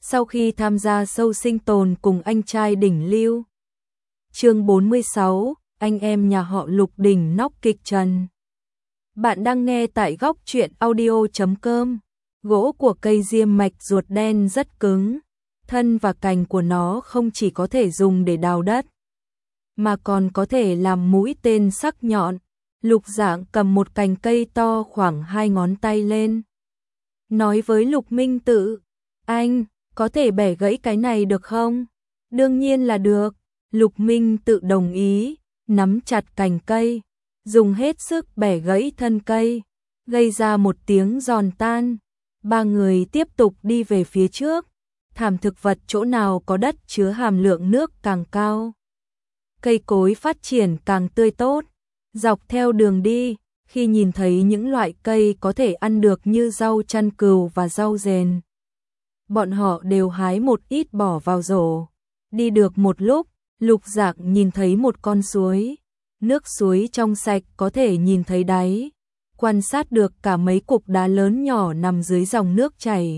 sau khi tham gia show sinh tồn cùng anh trai đỉnh lưu. Chương 46, anh em nhà họ Lục đỉnh nóc kịch trần. Bạn đang nghe tại góc truyện audio.com. Gỗ của cây diêm mạch ruột đen rất cứng, thân và cành của nó không chỉ có thể dùng để đào đất, mà còn có thể làm mũi tên sắc nhọn. Lục Dạng cầm một cành cây to khoảng 2 ngón tay lên, nói với Lục Minh Tự, anh, có thể bẻ gãy cái này được không? Đương nhiên là được, Lục Minh Tự đồng ý, nắm chặt cành cây, dùng hết sức bẻ gãy thân cây, gây ra một tiếng giòn tan. Ba người tiếp tục đi về phía trước, thảm thực vật chỗ nào có đất chứa hàm lượng nước càng cao, cây cối phát triển càng tươi tốt. Dọc theo đường đi, khi nhìn thấy những loại cây có thể ăn được như rau chăn cừu và rau dền, bọn họ đều hái một ít bỏ vào rổ. Đi được một lúc, Lục Dạng nhìn thấy một con suối, nước suối trong sạch có thể nhìn thấy đáy, quan sát được cả mấy cục đá lớn nhỏ nằm dưới dòng nước chảy.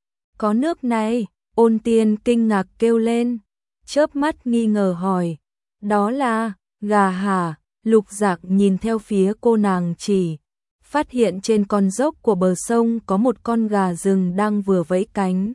Có nước này, Ôn Tiên kinh ngạc kêu lên, chớp mắt nghi ngờ hỏi, đó là gà hả? Lục Dạng nhìn theo phía cô nàng chỉ, phát hiện trên con dốc của bờ sông có một con gà rừng đang vừa vẫy cánh.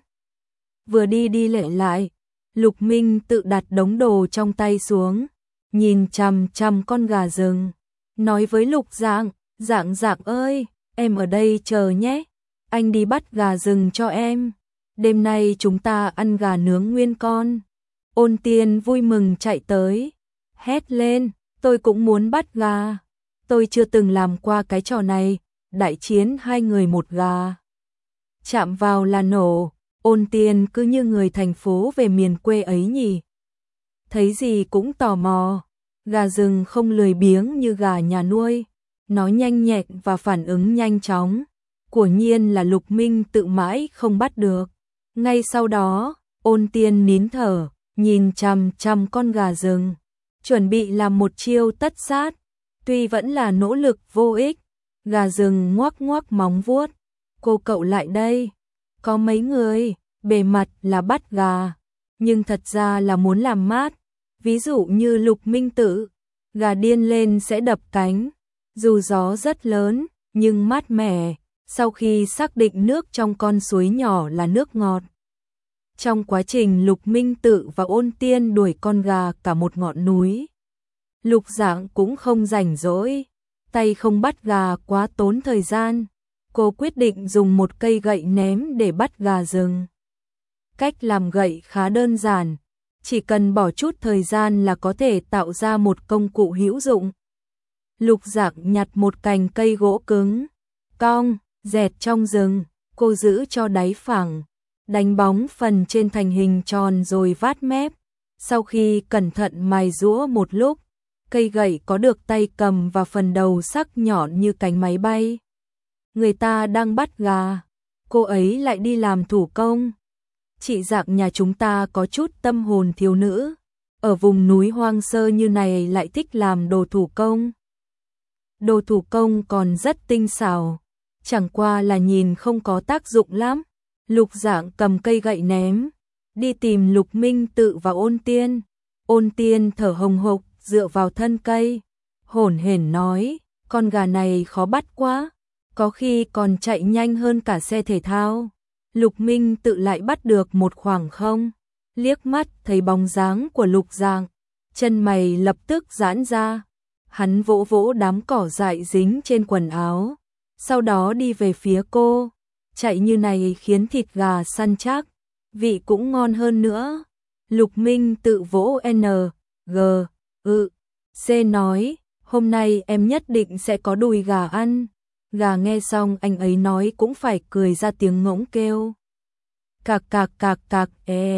Vừa đi đi lại, Lục Minh Tự đặt đống đồ trong tay xuống, nhìn chằm chằm con gà rừng, nói với Lục Dạng, Dạng ơi, em ở đây chờ nhé, anh đi bắt gà rừng cho em, đêm nay chúng ta ăn gà nướng nguyên con. Ôn Tiên vui mừng chạy tới, hét lên, tôi cũng muốn bắt gà, tôi chưa từng làm qua cái trò này, đại chiến 2 người 1 gà. Chạm vào là nổ, Ôn Tiên cứ như người thành phố về miền quê ấy nhỉ. Thấy gì cũng tò mò, gà rừng không lười biếng như gà nhà nuôi, nó nhanh nhẹn và phản ứng nhanh chóng, quả nhiên là Lục Minh Tự mãi không bắt được. Ngay sau đó, Ôn Tiên nín thở, nhìn chằm chằm con gà rừng, chuẩn bị làm một chiêu tất sát, tuy vẫn là nỗ lực vô ích. Gà rừng ngoác ngoác móng vuốt, cô cậu lại đây, có mấy người, bề mặt là bắt gà, nhưng thật ra là muốn làm mát, ví dụ như Lục Minh Tự, gà điên lên sẽ đập cánh, dù gió rất lớn, nhưng mát mẻ, sau khi xác định nước trong con suối nhỏ là nước ngọt. Trong quá trình Lục Minh Tự và Ôn Tiên đuổi con gà cả một ngọn núi, Lục Dạng cũng không rảnh rỗi, tay không bắt gà quá tốn thời gian, cô quyết định dùng một cây gậy ném để bắt gà rừng. Cách làm gậy khá đơn giản, chỉ cần bỏ chút thời gian là có thể tạo ra một công cụ hữu dụng. Lục Dạng nhặt một cành cây gỗ cứng, cong, dẹt trong rừng, cô giữ cho đáy phẳng, đánh bóng phần trên thành hình tròn rồi vát mép. Sau khi cẩn thận mài giũa một lúc, cây gậy có được tay cầm và phần đầu sắc nhọn như cánh máy bay. Người ta đang bắt gà, cô ấy lại đi làm thủ công. Chị Dạng nhà chúng ta có chút tâm hồn thiếu nữ, ở vùng núi hoang sơ như này lại thích làm đồ thủ công. Đồ thủ công còn rất tinh xảo, chẳng qua là nhìn không có tác dụng lắm. Lục Dạng cầm cây gậy ném, đi tìm Lục Minh Tự và Ôn Tiên. Ôn Tiên thở hồng hộc dựa vào thân cây, hổn hển nói, con gà này khó bắt quá, có khi còn chạy nhanh hơn cả xe thể thao. Lục Minh Tự lại bắt được một khoảng không, liếc mắt thấy bóng dáng của Lục Dạng, chân mày lập tức giãn ra, hắn vỗ vỗ đám cỏ dại dính trên quần áo, sau đó đi về phía cô, chạy như này khiến thịt gà săn chắc, vị cũng ngon hơn nữa. Lục Minh Tự vỗ C nói, hôm nay em nhất định sẽ có đùi gà ăn. Gà nghe xong anh ấy nói cũng phải cười ra tiếng ngỗng kêu. Cạc cạc cạc cạc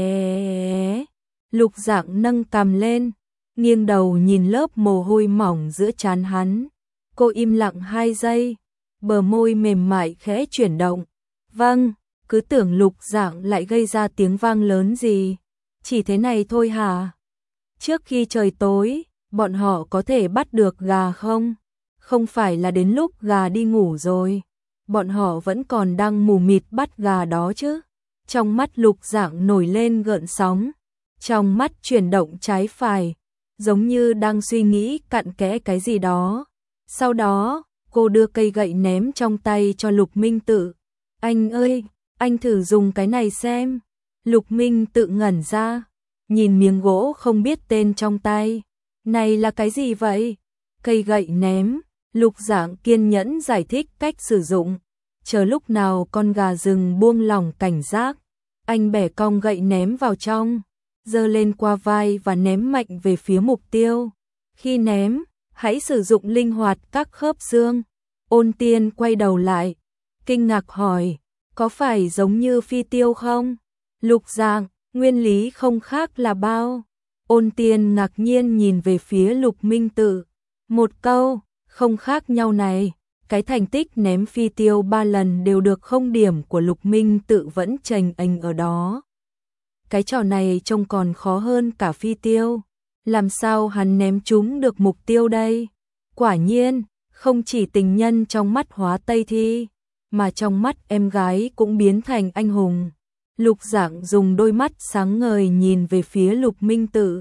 Lục Dạng nâng cằm lên, nghiêng đầu nhìn lớp mồ hôi mỏng giữa trán hắn. Cô im lặng 2 giây, bờ môi mềm mại khẽ chuyển động. Vâng, cứ tưởng Lục Dạng lại gây ra tiếng vang lớn gì. Chỉ thế này thôi hả? Trước khi trời tối, bọn họ có thể bắt được gà không? Không phải là đến lúc gà đi ngủ rồi, bọn họ vẫn còn đang mù mịt bắt gà đó chứ. Trong mắt Lục Dạng nổi lên gợn sóng, trong mắt chuyển động trái phải, giống như đang suy nghĩ cặn kẽ cái gì đó. Sau đó, cô đưa cây gậy ném trong tay cho Lục Minh Tự. Anh ơi, anh thử dùng cái này xem. Lục Minh Tự ngẩn ra, nhìn miếng gỗ không biết tên trong tay. Này là cái gì vậy? Cây gậy ném. Lục Dạng kiên nhẫn giải thích cách sử dụng. Chờ lúc nào con gà rừng buông lỏng cảnh giác, anh bẻ cong gậy ném vào trong, giơ lên qua vai và ném mạnh về phía mục tiêu. Khi ném, hãy sử dụng linh hoạt các khớp xương. Ôn Tiên quay đầu lại, kinh ngạc hỏi, có phải giống như phi tiêu không? Lục Dạng, nguyên lý không khác là bao. Ôn Tiên ngạc nhiên nhìn về phía Lục Minh Tự. Một câu, không khác nhau này. Cái thành tích ném phi tiêu 3 lần đều được 0 điểm của Lục Minh Tự vẫn chềnh ênh ở đó. Cái trò này trông còn khó hơn cả phi tiêu. Làm sao hắn ném trúng được mục tiêu đây? Quả nhiên, không chỉ tình nhân trong mắt Hóa Tây Thi, mà trong mắt em gái cũng biến thành anh hùng. Lục Dạng dùng đôi mắt sáng ngời nhìn về phía Lục Minh Tự.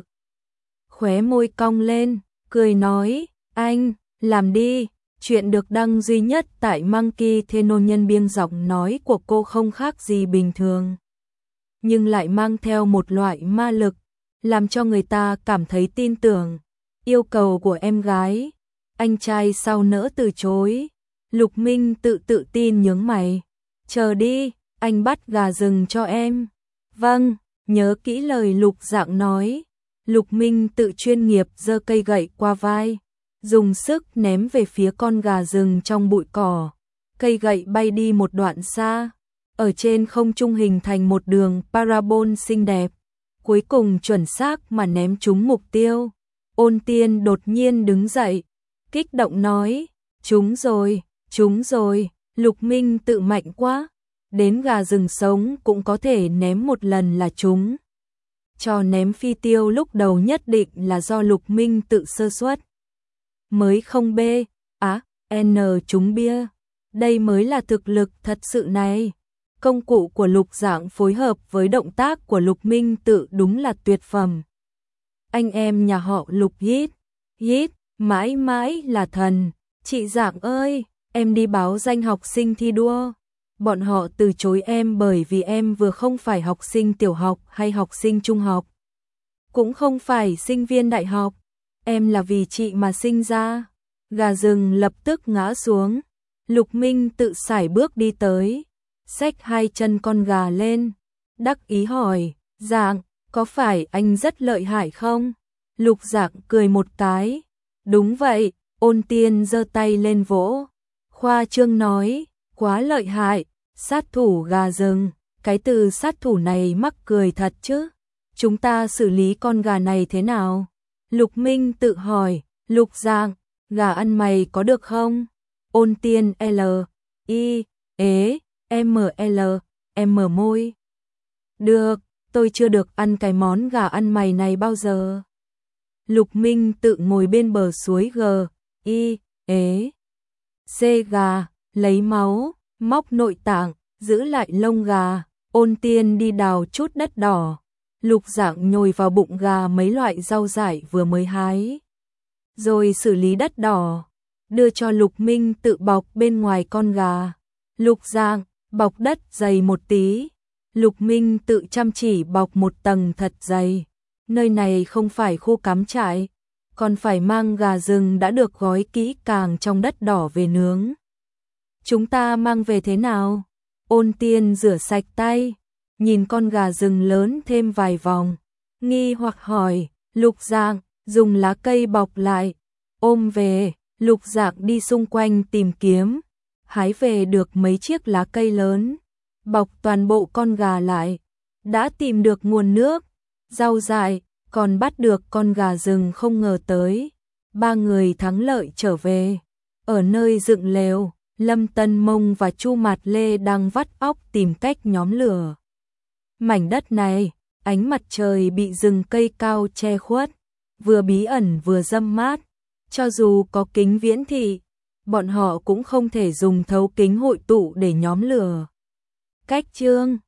Khóe môi cong lên, cười nói, anh, làm đi. Chuyện được đăng duy nhất tại Monkey Channel. Nhân biên giọng nói của cô không khác gì bình thường, nhưng lại mang theo một loại ma lực, làm cho người ta cảm thấy tin tưởng. Yêu cầu của em gái, anh trai sao nỡ từ chối. Lục Minh tự tin nhướng mày. Chờ đi, anh bắt gà rừng cho em. Vâng, nhớ kỹ lời Lục Dạng nói. Lục Minh tự chuyên nghiệp giơ cây gậy qua vai, dùng sức ném về phía con gà rừng trong bụi cỏ. Cây gậy bay đi một đoạn xa, ở trên không trung hình thành một đường parabol xinh đẹp, cuối cùng chuẩn xác mà ném trúng mục tiêu. Ôn Tiên đột nhiên đứng dậy, kích động nói, trúng rồi, trúng rồi. Lục Minh tự mạnh quá, đến gà rừng sống cũng có thể ném một lần là trúng. Trò ném phi tiêu lúc đầu nhất định là do Lục Minh tự sơ suất. Mới không B, N trúng bia. Đây mới là thực lực thật sự này. Công cụ của Lục Dạng phối hợp với động tác của Lục Minh Tự đúng là tuyệt phẩm. Anh em nhà họ Lục hít, mãi mãi là thần. Chị Dạng ơi, em đi báo danh học sinh thi đua. Bọn họ từ chối em bởi vì em vừa không phải học sinh tiểu học hay học sinh trung học, cũng không phải sinh viên đại học. Em là vì chị mà sinh ra. Gà rừng lập tức ngã xuống. Lục Minh Tự sải bước đi tới, xách 2 chân con gà lên, đắc ý hỏi, Dạng, có phải anh rất lợi hại không? Lục Dạng cười một cái, đúng vậy. Ôn Tiên giơ tay lên vỗ, khoa trương nói, quá lợi hại, sát thủ gà rừng. Cái từ sát thủ này mắc cười thật chứ. Chúng ta xử lý con gà này thế nào? Lục Minh Tự hỏi. Lục Dạng, gà ăn mày có được không? Ôn Tiên M môi. Được, tôi chưa được ăn cái món gà ăn mày này bao giờ. Lục Minh Tự ngồi bên bờ suối C gà, lấy máu, móc nội tạng, giữ lại lông gà. Ôn Tiên đi đào chút đất đỏ. Lục Dạng nhồi vào bụng gà mấy loại rau dại vừa mới hái, rồi xử lý đất đỏ, đưa cho Lục Minh Tự bọc bên ngoài con gà. Lục Dạng, bọc đất dày một tí. Lục Minh Tự chăm chỉ bọc một tầng thật dày. Nơi này không phải khu cắm trại, còn phải mang gà rừng đã được gói kỹ càng trong đất đỏ về nướng. Chúng ta mang về thế nào? Ôn Tiên rửa sạch tay, nhìn con gà rừng lớn thêm vài vòng, nghi hoặc hỏi. Lục Dạng, dùng lá cây bọc lại, ôm về. Lục Dạng đi xung quanh tìm kiếm, hái về được mấy chiếc lá cây lớn, bọc toàn bộ con gà lại. Đã tìm được nguồn nước, rau dại, còn bắt được con gà rừng không ngờ tới. 3 người thắng lợi trở về. Ở nơi dựng lều, Lâm Tân Mông và Chu Mạt Lê đang vắt óc tìm cách nhóm lửa. Mảnh đất này, ánh mặt trời bị rừng cây cao che khuất, vừa bí ẩn vừa râm mát. Cho dù có kính viễn thị, bọn họ cũng không thể dùng thấu kính hội tụ để nhóm lửa. Cách chương